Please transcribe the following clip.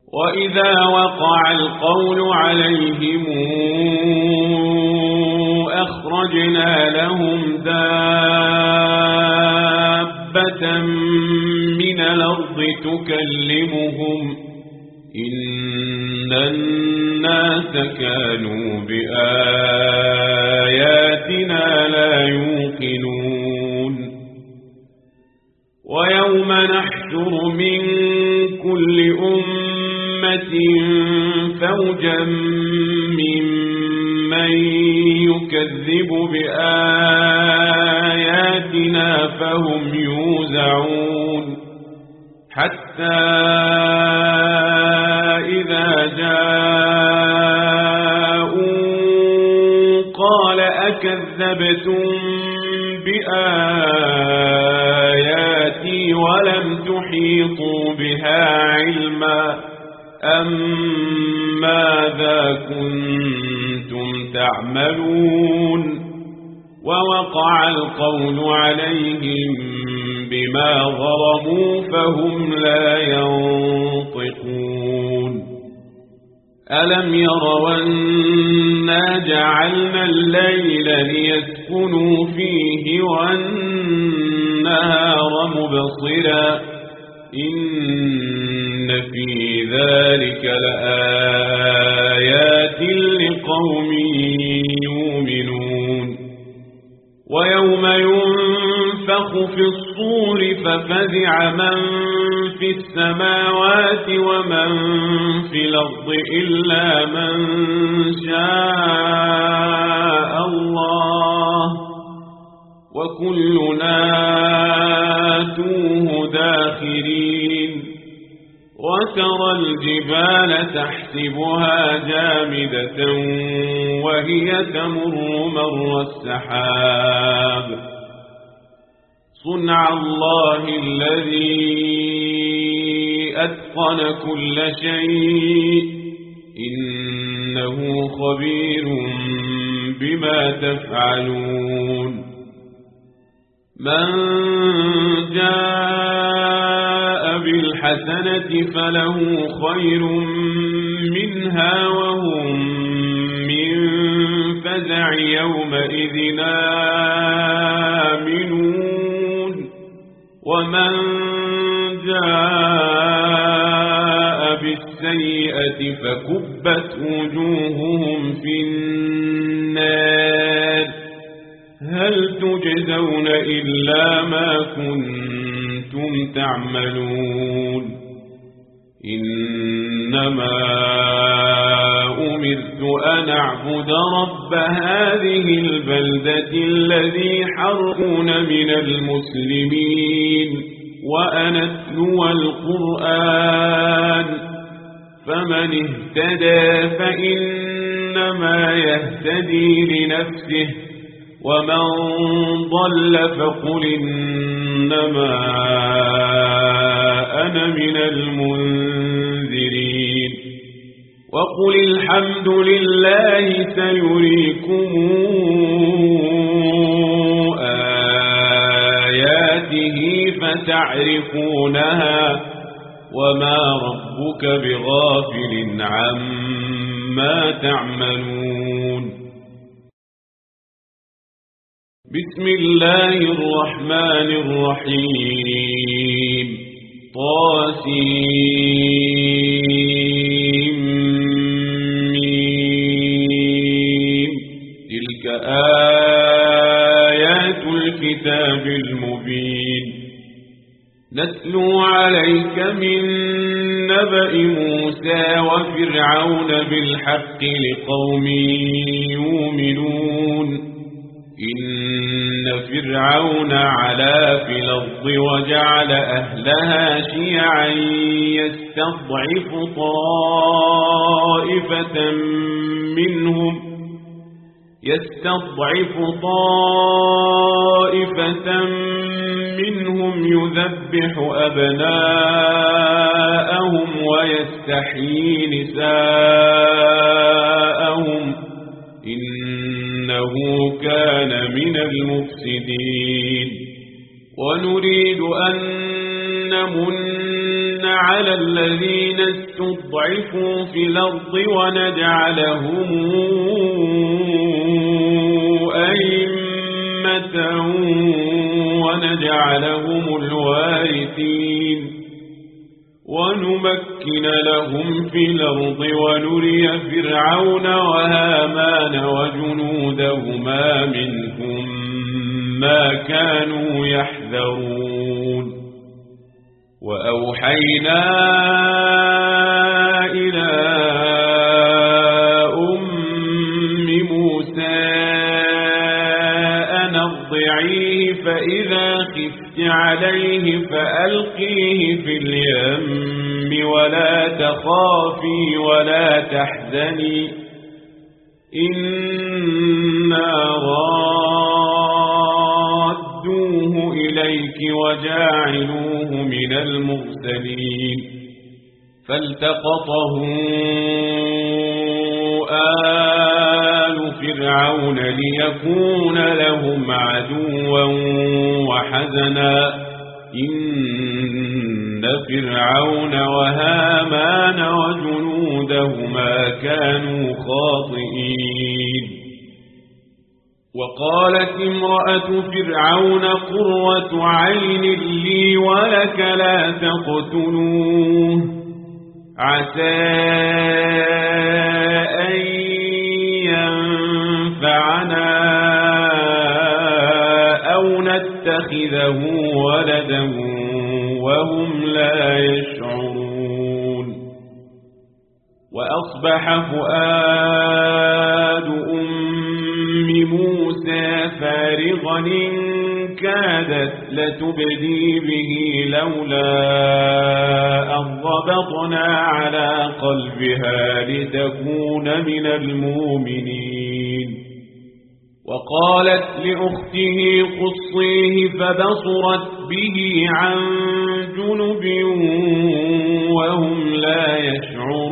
وإذا وقع القول عليهم أخرجنا لهم دابة من الأرض تكلمهم إن الناس كانوا بآياتنا لا يوقنون ويوم نحشر من كل أمة فوجا ممن يكذب بآياتنا فهم يوزعون حتى إذا جاءوا قال أكذبتم بآياتي ولم تحيطوا بها علما أم ماذا كنتم تعملون ووقع القول عليهم بما ظلموا فهم لا ينطقون ألم يروا أنا جعلنا الليل ليسكنوا فيه والنهار مبصرا إن في ذلك لآيات لقوم يؤمنون ويوم ينفخ في الصور ففزع من في السماوات ومن في الأرض إلا من شاء الله وكلنا آتوه داخرين وترى الجبال تحسبها جامدة وهي تمر مر السحاب صنع الله الذي أتقن كل شيء إنه خبير بما تفعلون من جاء بالحسنة فله خير منها وهم من فزع يومئذ آمنون ومن جاء بالسيئة فكبت وجوههم في النار هل تجزون إلا ما كنتم تعملون إنما أمرت أن أعبد رب هذه البلدة الذي حرمون من المسلمين وأن أتلو القرآن فمن اهتدى فإنما يهتدي لنفسه ومن ضل فقل إنما أنا من المنذرين وقل الحمد لله سيريكم آياته فتعرفونها وما ربك بغافل عما تعملون بسم الله الرحمن الرحيم طاسيم تلك آيات الكتاب المبين نتلو عليك من نبأ موسى وفرعون بالحق لقوم يؤمنون إن فرعون علا في الأرض وجعل أهلها شيعا يستضعف طائفة منهم يذبح أبناءهم ويستحيي نساءهم إنه كان من المفسدين ونريد أن نمن على الذين استضعفوا في الأرض ونجعلهم أئمة ونجعلهم الوارثين ونمكن لهم في الأرض ونري فرعون وهامان وجنودهما منهم ما كانوا يحذرون وأوحينا إلى أم موسى أن ارضعيه فإذا خفت عليه فألقيه في اليم ولا تخافي ولا تحزني إنا رادوه إليك وجاعلوه من المرسلين فالتقطه آل فرعون ليكون لهم عدوا وحزنا إن فرعون وهامان وجنودهما كانوا خاطئين وقالت امرأة فرعون قرة عين لي ولك لا تقتلوه عسى أن ينفعنا أو نتخذه ولدا وهم لا يشعرون وأصبح فؤاد أم موسى فارغا إن كادت لتبدي به لولا أن ربطنا على قلبها لتكون من المؤمنين وقالت لأخته قصيه فبصرت به عن جنب وهم لا يشعرون